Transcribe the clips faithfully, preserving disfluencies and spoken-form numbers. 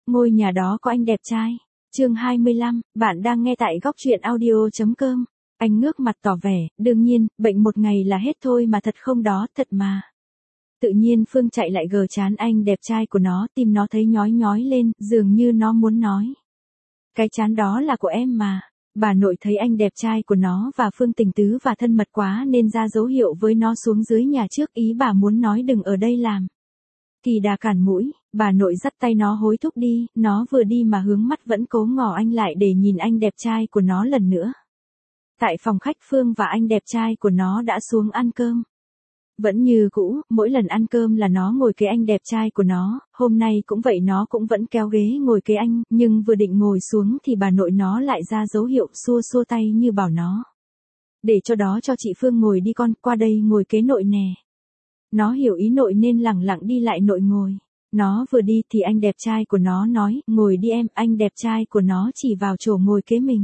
ngôi nhà đó có anh đẹp trai. Chương hai mươi lăm, bạn đang nghe tại góc truyện audio chấm com. Anh ngước mặt tỏ vẻ, đương nhiên, bệnh một ngày là hết thôi mà thật không đó, thật mà. Tự nhiên Phương chạy lại gờ trán anh đẹp trai của nó, tim nó thấy nhói nhói lên, dường như nó muốn nói. Cái trán đó là của em mà. Bà nội thấy anh đẹp trai của nó và Phương tình tứ và thân mật quá nên ra dấu hiệu với nó xuống dưới nhà trước, ý bà muốn nói đừng ở đây làm. Kỳ đà cản mũi, bà nội dắt tay nó hối thúc đi, nó vừa đi mà hướng mắt vẫn cố ngỏ anh lại để nhìn anh đẹp trai của nó lần nữa. Tại phòng khách, Phương và anh đẹp trai của nó đã xuống ăn cơm. Vẫn như cũ, mỗi lần ăn cơm là nó ngồi kế anh đẹp trai của nó, hôm nay cũng vậy, nó cũng vẫn kéo ghế ngồi kế anh, nhưng vừa định ngồi xuống thì bà nội nó lại ra dấu hiệu xua xua tay như bảo nó. Để cho đó cho chị Phương ngồi đi con, qua đây ngồi kế nội nè. Nó hiểu ý nội nên lẳng lặng đi lại nội ngồi. Nó vừa đi thì anh đẹp trai của nó nói, ngồi đi em, anh đẹp trai của nó chỉ vào chỗ ngồi kế mình.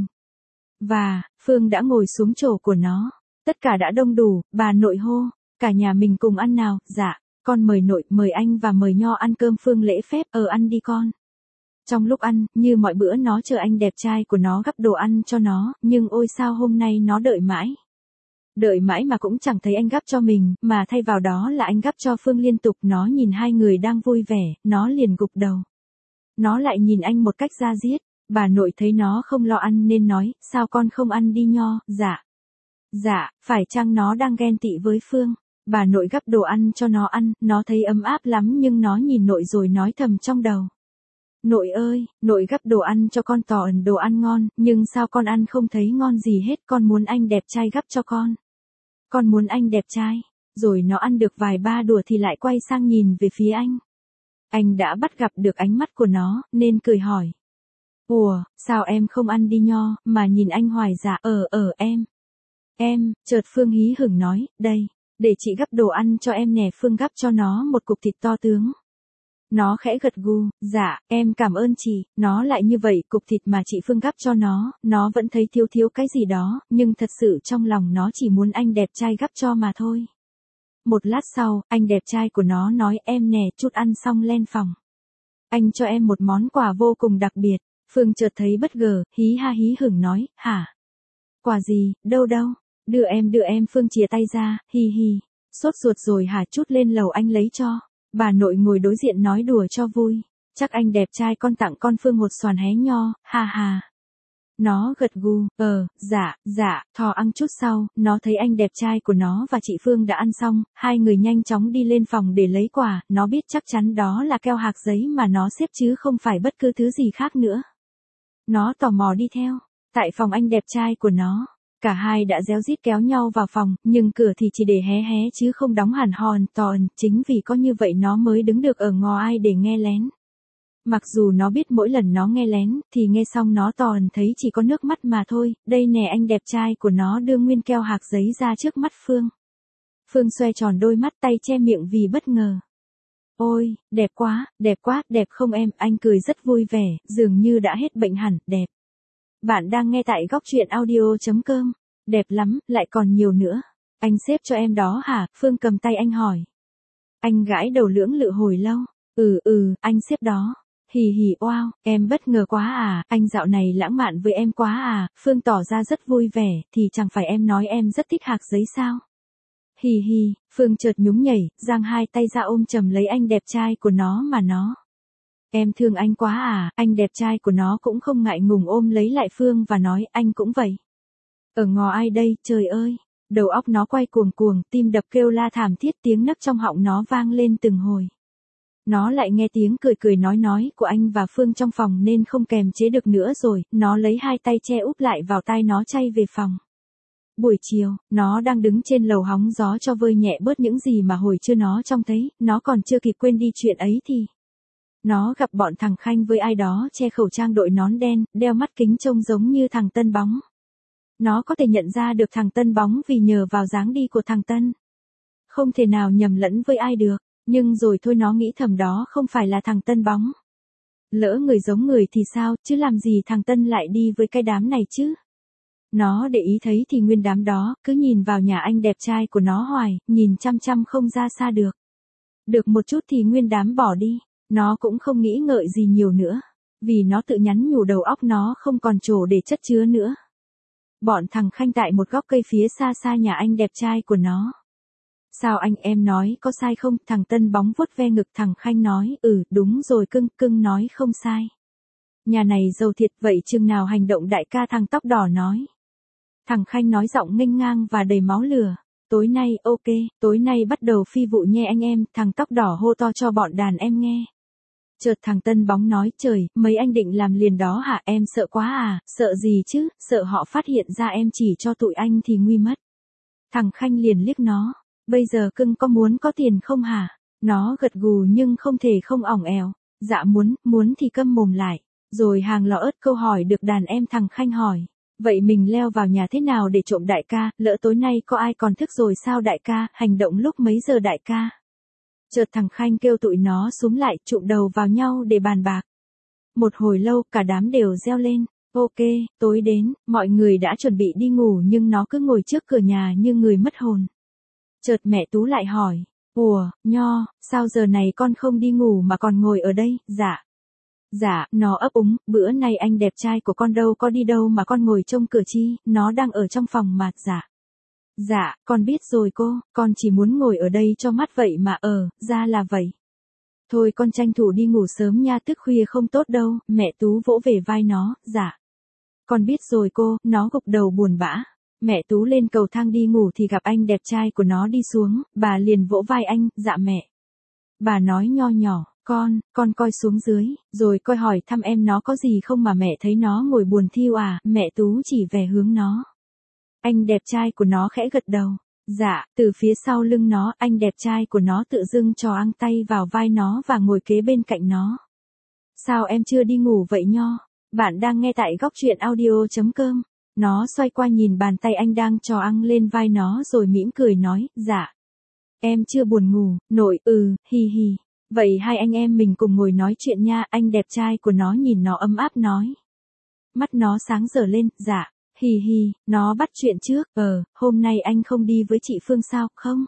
Và, Phương đã ngồi xuống chỗ của nó. Tất cả đã đông đủ, bà nội hô. Cả nhà mình cùng ăn nào, dạ, con mời nội, mời anh và mời Nho ăn cơm. Phương lễ phép, ờ ăn đi con. Trong lúc ăn, như mọi bữa nó chờ anh đẹp trai của nó gắp đồ ăn cho nó, nhưng ôi sao hôm nay nó đợi mãi. Đợi mãi mà cũng chẳng thấy anh gắp cho mình, mà thay vào đó là anh gắp cho Phương liên tục. Nó nhìn hai người đang vui vẻ, nó liền gục đầu. Nó lại nhìn anh một cách da diết, bà nội thấy nó không lo ăn nên nói, sao con không ăn đi Nho, dạ. Dạ, phải chăng nó đang ghen tị với Phương? Bà nội gắp đồ ăn cho nó ăn, nó thấy ấm áp lắm nhưng nó nhìn nội rồi nói thầm trong đầu. Nội ơi, nội gắp đồ ăn cho con tỏ ẩn đồ ăn ngon, nhưng sao con ăn không thấy ngon gì hết, con muốn anh đẹp trai gắp cho con. Con muốn anh đẹp trai. Rồi nó ăn được vài ba đùa thì lại quay sang nhìn về phía anh. Anh đã bắt gặp được ánh mắt của nó, nên cười hỏi. Ủa, sao em không ăn đi Nho, mà nhìn anh hoài? Dạ, ờ ờ em. Em, chợt Phương hí hửng nói, đây, để chị gắp đồ ăn cho em nè. Phương gắp cho nó một cục thịt to tướng. Nó khẽ gật gù, dạ, em cảm ơn chị. Nó lại như vậy, cục thịt mà chị Phương gắp cho nó, nó vẫn thấy thiếu thiếu cái gì đó, nhưng thật sự trong lòng nó chỉ muốn anh đẹp trai gắp cho mà thôi. Một lát sau, anh đẹp trai của nó nói, em nè, chút ăn xong lên phòng. Anh cho em một món quà vô cùng đặc biệt. Phương chợt thấy bất ngờ, hí ha hí hửng nói, hả? Quà gì, đâu đâu? Đưa em đưa em. Phương chìa tay ra, hi hi. Sốt ruột rồi hả, chút lên lầu anh lấy cho. Bà nội ngồi đối diện nói đùa cho vui. Chắc anh đẹp trai con tặng con Phương một xoàn hé Nho, ha ha. Nó gật gù, ờ, dạ, dạ, thò ăn chút sau, nó thấy anh đẹp trai của nó và chị Phương đã ăn xong, hai người nhanh chóng đi lên phòng để lấy quà, nó biết chắc chắn đó là keo hạc giấy mà nó xếp chứ không phải bất cứ thứ gì khác nữa. Nó tò mò đi theo. Tại phòng anh đẹp trai của nó, cả hai đã réo rít kéo nhau vào phòng, nhưng cửa thì chỉ để hé hé chứ không đóng hẳn hòn tòn, chính vì có như vậy nó mới đứng được ở ngò ai để nghe lén. Mặc dù nó biết mỗi lần nó nghe lén, thì nghe xong nó tòn thấy chỉ có nước mắt mà thôi. Đây nè, anh đẹp trai của nó đưa nguyên keo hạc giấy ra trước mắt Phương. Phương xoe tròn đôi mắt, tay che miệng vì bất ngờ. Ôi, đẹp quá, đẹp quá, đẹp không em? Anh cười rất vui vẻ, dường như đã hết bệnh hẳn, đẹp. Bạn đang nghe tại góc truyện audio chấm com. Đẹp lắm, lại còn nhiều nữa. Anh xếp cho em đó hả? Phương cầm tay anh hỏi. Anh gãi đầu lưỡng lự hồi lâu. Ừ ừ, anh xếp đó. Hì hì, wow, em bất ngờ quá à, anh dạo này lãng mạn với em quá à. Phương tỏ ra rất vui vẻ, thì chẳng phải em nói em rất thích hạc giấy sao? Hì hì, Phương chợt nhún nhảy, giang hai tay ra ôm chầm lấy anh đẹp trai của nó mà nó. Em thương anh quá à, anh đẹp trai của nó cũng không ngại ngùng ôm lấy lại Phương và nói, anh cũng vậy. Ở ngò ai đây, trời ơi, đầu óc nó quay cuồng cuồng, tim đập kêu la thảm thiết, tiếng nấc trong họng nó vang lên từng hồi. Nó lại nghe tiếng cười cười nói nói của anh và Phương trong phòng nên không kềm chế được nữa rồi, nó lấy hai tay che úp lại vào tai nó chay về phòng. Buổi chiều, nó đang đứng trên lầu hóng gió cho vơi nhẹ bớt những gì mà hồi trưa nó trông thấy, nó còn chưa kịp quên đi chuyện ấy thì nó gặp bọn thằng Khanh với ai đó che khẩu trang, đội nón đen, đeo mắt kính trông giống như thằng Tân Bóng. Nó có thể nhận ra được thằng Tân Bóng vì nhờ vào dáng đi của thằng Tân. Không thể nào nhầm lẫn với ai được, nhưng rồi thôi, nó nghĩ thầm đó không phải là thằng Tân Bóng. Lỡ người giống người thì sao, chứ làm gì thằng Tân lại đi với cái đám này chứ? Nó để ý thấy thì nguyên đám đó, cứ nhìn vào nhà anh đẹp trai của nó hoài, nhìn chăm chăm không ra xa được. Được một chút thì nguyên đám bỏ đi, nó cũng không nghĩ ngợi gì nhiều nữa. Vì nó tự nhắn nhủ đầu óc nó không còn chỗ để chất chứa nữa. Bọn thằng Khanh tại một góc cây phía xa xa nhà anh đẹp trai của nó. Sao anh em nói có sai không? Thằng Tân Bóng vuốt ve ngực thằng Khanh nói, ừ, đúng rồi cưng, cưng nói không sai. Nhà này giàu thiệt vậy chừng nào hành động đại ca, thằng tóc đỏ nói. Thằng Khanh nói giọng nghênh ngang và đầy máu lửa. Tối nay, ok, tối nay bắt đầu phi vụ nhé anh em, thằng tóc đỏ hô to cho bọn đàn em nghe. Chợt thằng Tân Bóng nói, trời, mấy anh định làm liền đó hả? Em sợ quá à, sợ gì chứ, sợ họ phát hiện ra em chỉ cho tụi anh thì nguy mất. Thằng Khanh liền liếc nó, bây giờ cưng có muốn có tiền không hả? Nó gật gù nhưng không thể không ỏng ẻo, dạ muốn, muốn thì câm mồm lại. Rồi hàng lọ ớt câu hỏi được đàn em thằng Khanh hỏi. Vậy mình leo vào nhà thế nào để trộm đại ca, lỡ tối nay có ai còn thức rồi sao đại ca, hành động lúc mấy giờ đại ca? Chợt thằng Khanh kêu tụi nó xúm lại, chụm đầu vào nhau để bàn bạc. Một hồi lâu, cả đám đều reo lên. Ok, tối đến, mọi người đã chuẩn bị đi ngủ nhưng nó cứ ngồi trước cửa nhà như người mất hồn. Chợt mẹ Tú lại hỏi, ủa, Nho, sao giờ này con không đi ngủ mà còn ngồi ở đây? Dạ. Dạ, nó ấp úng, bữa nay anh đẹp trai của con đâu có đi đâu mà con ngồi trông cửa chi, nó đang ở trong phòng mà. Dạ. Dạ, con biết rồi cô, con chỉ muốn ngồi ở đây cho mắt vậy mà ờ, ra là vậy. Thôi con tranh thủ đi ngủ sớm nha, thức khuya không tốt đâu, mẹ Tú vỗ về vai nó, dạ. Con biết rồi cô, nó gục đầu buồn bã. Mẹ Tú lên cầu thang đi ngủ thì gặp anh đẹp trai của nó đi xuống, bà liền vỗ vai anh, dạ mẹ. Bà nói nho nhỏ, con, con coi xuống dưới, rồi coi hỏi thăm em nó có gì không mà mẹ thấy nó ngồi buồn thiu à, mẹ Tú chỉ về hướng nó. Anh đẹp trai của nó khẽ gật đầu. Dạ, từ phía sau lưng nó, anh đẹp trai của nó tự dưng trò ăng tay vào vai nó và ngồi kế bên cạnh nó. Sao em chưa đi ngủ vậy Nho? Bạn đang nghe tại góc truyện audio chấm com. Nó xoay qua nhìn bàn tay anh đang trò ăng lên vai nó rồi mỉm cười nói, dạ. Em chưa buồn ngủ, nội, ừ, hi hi. Vậy hai anh em mình cùng ngồi nói chuyện nha, anh đẹp trai của nó nhìn nó ấm áp nói. Mắt nó sáng dở lên, dạ. Hì hì, nó bắt chuyện trước, ờ, hôm nay anh không đi với chị Phương sao, không?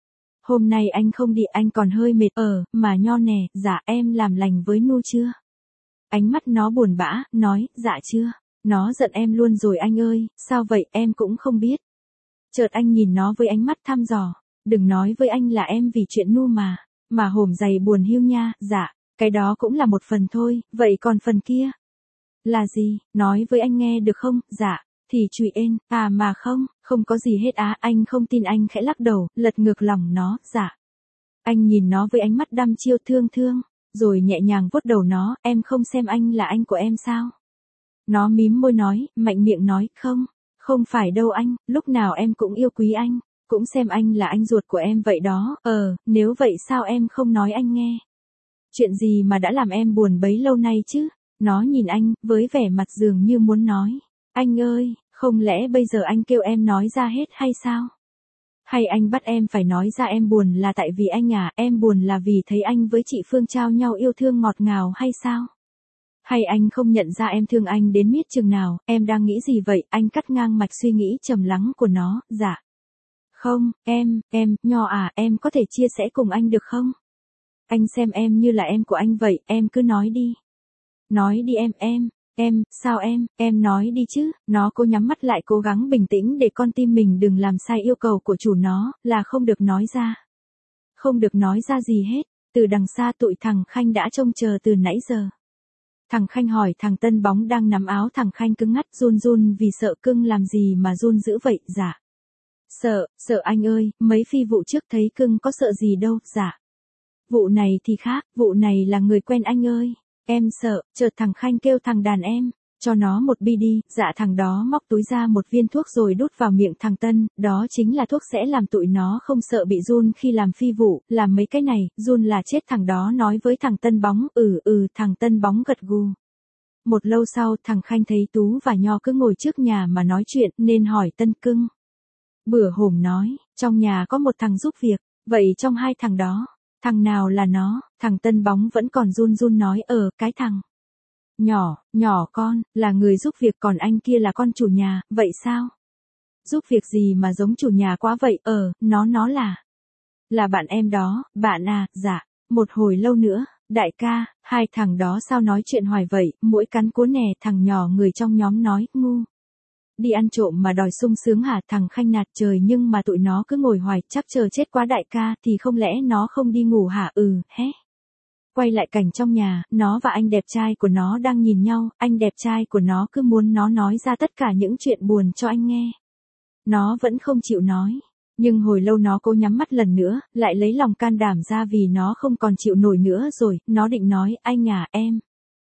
Hôm nay anh không đi, anh còn hơi mệt, ờ, mà Nho nè, dạ em làm lành với Nu chưa? Ánh mắt nó buồn bã, nói, dạ chưa, nó giận em luôn rồi anh ơi, sao vậy, em cũng không biết. Chợt anh nhìn nó với ánh mắt thăm dò, đừng nói với anh là em vì chuyện Nu mà, mà hổm dày buồn hiu nha, dạ, cái đó cũng là một phần thôi, vậy còn phần kia? Là gì, nói với anh nghe được không, dạ. Thì chùi ên, à mà không, không có gì hết á, anh không tin anh khẽ lắc đầu, lật ngược lòng nó, dạ. Anh nhìn nó với ánh mắt đăm chiêu thương thương, rồi nhẹ nhàng vuốt đầu nó, em không xem anh là anh của em sao? Nó mím môi nói, mạnh miệng nói, không, không phải đâu anh, lúc nào em cũng yêu quý anh, cũng xem anh là anh ruột của em vậy đó, ờ, nếu vậy sao em không nói anh nghe? Chuyện gì mà đã làm em buồn bấy lâu nay chứ? Nó nhìn anh, với vẻ mặt dường như muốn nói. Anh ơi, không lẽ bây giờ anh kêu em nói ra hết hay sao? Hay anh bắt em phải nói ra em buồn là tại vì anh à, em buồn là vì thấy anh với chị Phương trao nhau yêu thương ngọt ngào hay sao? Hay anh không nhận ra em thương anh đến miết chừng nào, em đang nghĩ gì vậy? Anh cắt ngang mạch suy nghĩ trầm lắng của nó, dạ. Không, em, em, Nho à, em có thể chia sẻ cùng anh được không? Anh xem em như là em của anh vậy, em cứ nói đi. Nói đi em, em. Em, sao em, em nói đi chứ, nó cố nhắm mắt lại cố gắng bình tĩnh để con tim mình đừng làm sai yêu cầu của chủ nó, là không được nói ra. Không được nói ra gì hết, từ đằng xa tụi thằng Khanh đã trông chờ từ nãy giờ. Thằng Khanh hỏi thằng Tân Bóng đang nắm áo thằng Khanh cứng ngắt run run vì sợ cưng làm gì mà run dữ vậy, dạ. Sợ, sợ anh ơi, mấy phi vụ trước thấy cưng có sợ gì đâu, dạ. Vụ này thì khác, vụ này là người quen anh ơi. Em sợ, chợt thằng Khanh kêu thằng đàn em, cho nó một bi đi, dạ thằng đó móc túi ra một viên thuốc rồi đút vào miệng thằng Tân, đó chính là thuốc sẽ làm tụi nó không sợ bị run khi làm phi vụ, làm mấy cái này, run là chết thằng đó nói với thằng Tân Bóng, ừ ừ thằng Tân Bóng gật gù. Một lâu sau thằng Khanh thấy Tú và Nho cứ ngồi trước nhà mà nói chuyện nên hỏi Tân cưng. Bữa hổm nói, trong nhà có một thằng giúp việc, vậy trong hai thằng đó. Thằng nào là nó, thằng Tân Bóng vẫn còn run run nói ờ, cái thằng. Nhỏ, nhỏ con, là người giúp việc còn anh kia là con chủ nhà, vậy sao? Giúp việc gì mà giống chủ nhà quá vậy, ờ, nó nó là. Là bạn em đó, bạn à, dạ. Một hồi lâu nữa, Đại ca, hai thằng đó sao nói chuyện hoài vậy, mỗi cắn cú nè, thằng nhỏ người trong nhóm nói, ngu. Đi ăn trộm mà đòi sung sướng hả, thằng Khanh nạt trời, nhưng mà tụi nó cứ ngồi hoài, chắc chờ chết quá đại ca, thì không lẽ nó không đi ngủ hả, ừ, hé. Quay lại cảnh trong nhà, nó và anh đẹp trai của nó đang nhìn nhau, anh đẹp trai của nó cứ muốn nó nói ra tất cả những chuyện buồn cho anh nghe. Nó vẫn không chịu nói. Nhưng hồi lâu nó cố nhắm mắt lần nữa, lại lấy lòng can đảm ra vì nó không còn chịu nổi nữa rồi, nó định nói, anh à, em.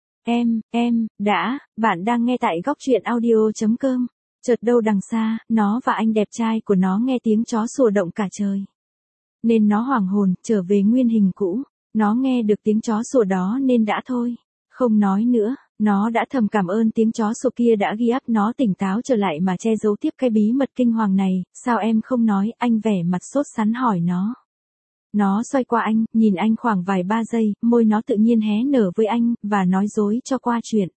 Em, em, đã, bạn đang nghe tại góc truyện audio.com. Chợt đâu đằng xa, nó và anh đẹp trai của nó nghe tiếng chó sủa động cả trời. Nên nó hoảng hồn, trở về nguyên hình cũ. Nó nghe được tiếng chó sủa đó nên đã thôi. Không nói nữa, nó đã thầm cảm ơn tiếng chó sủa kia đã ghi áp nó tỉnh táo trở lại mà che giấu tiếp cái bí mật kinh hoàng này. Sao em không nói, anh vẻ mặt sốt sắng hỏi nó. Nó xoay qua anh, nhìn anh khoảng vài ba giây, môi nó tự nhiên hé nở với anh, và nói dối cho qua chuyện.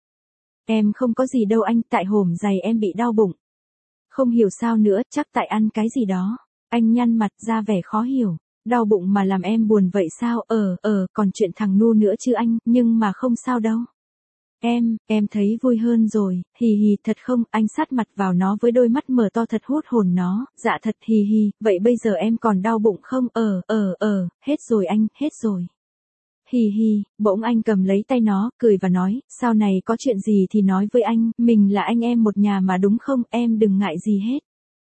Em không có gì đâu anh, tại hổm giày em bị đau bụng. Không hiểu sao nữa, chắc tại ăn cái gì đó. Anh nhăn mặt ra vẻ khó hiểu. Đau bụng mà làm em buồn vậy sao, ờ, ờ, còn chuyện thằng Nu nữa chứ anh, nhưng mà không sao đâu. Em, em thấy vui hơn rồi, hì hì, thật không, anh sát mặt vào nó với đôi mắt mở to thật hút hồn nó, dạ thật, hì hì, vậy bây giờ em còn đau bụng không, ờ, ờ, ờ, hết rồi anh, hết rồi. Hì hì, bỗng anh cầm lấy tay nó, cười và nói, sau này có chuyện gì thì nói với anh, mình là anh em một nhà mà đúng không, em đừng ngại gì hết.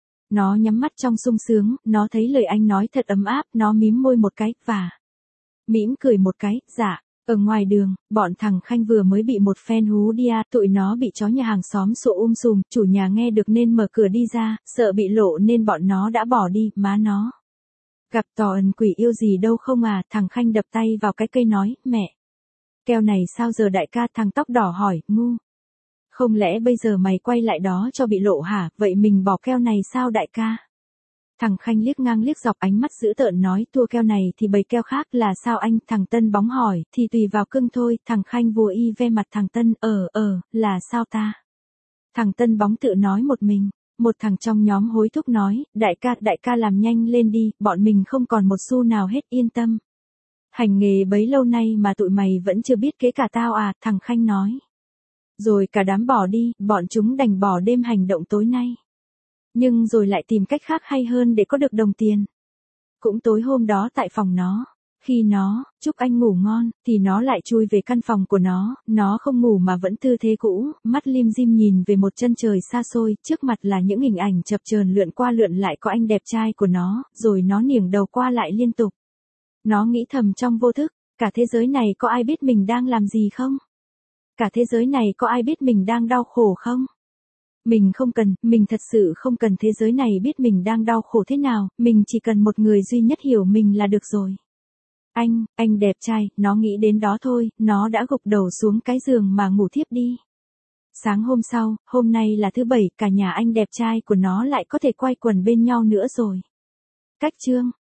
Nó nhắm mắt trong sung sướng, nó thấy lời anh nói thật ấm áp, nó mím môi một cái, và mỉm cười một cái, dạ. Ở ngoài đường, bọn thằng Khanh vừa mới bị một phen hú đi à, tụi nó bị chó nhà hàng xóm sủa um sùm, chủ nhà nghe được nên mở cửa đi ra, sợ bị lộ nên bọn nó đã bỏ đi, má nó. Gặp tò ẩn quỷ yêu gì đâu không à, thằng Khanh đập tay vào cái cây nói, mẹ. Keo này sao giờ đại ca, thằng tóc đỏ hỏi, ngu. Không lẽ bây giờ mày quay lại đó cho bị lộ hả, vậy mình bỏ keo này sao đại ca? Thằng Khanh liếc ngang liếc dọc ánh mắt dữ tợn nói, tua keo này thì bầy keo khác là sao anh, thằng Tân bóng hỏi, thì tùy vào cưng thôi, thằng Khanh vùa y ve mặt thằng Tân, ờ, ờ, là sao ta? Thằng Tân bóng tự nói một mình, một thằng trong nhóm hối thúc nói, đại ca, đại ca làm nhanh lên đi, bọn mình không còn một xu nào hết, yên tâm. Hành nghề bấy lâu nay mà tụi mày vẫn chưa biết kế cả tao à, thằng Khanh nói. Rồi cả đám bỏ đi, bọn chúng đành bỏ đêm hành động tối nay. Nhưng rồi lại tìm cách khác hay hơn để có được đồng tiền. Cũng tối hôm đó tại phòng nó, khi nó, chúc anh ngủ ngon, thì nó lại chui về căn phòng của nó, nó không ngủ mà vẫn tư thế cũ, mắt lim dim nhìn về một chân trời xa xôi, trước mặt là những hình ảnh chập chờn lượn qua lượn lại có anh đẹp trai của nó, rồi nó nghiêng đầu qua lại liên tục. Nó nghĩ thầm trong vô thức, cả thế giới này có ai biết mình đang làm gì không? Cả thế giới này có ai biết mình đang đau khổ không? Mình không cần, mình thật sự không cần thế giới này biết mình đang đau khổ thế nào, mình chỉ cần một người duy nhất hiểu mình là được rồi. Anh, anh đẹp trai, nó nghĩ đến đó thôi, nó đã gục đầu xuống cái giường mà ngủ thiếp đi. Sáng hôm sau, hôm nay là thứ bảy, cả nhà anh đẹp trai của nó lại có thể quay quần bên nhau nữa rồi. Cách chương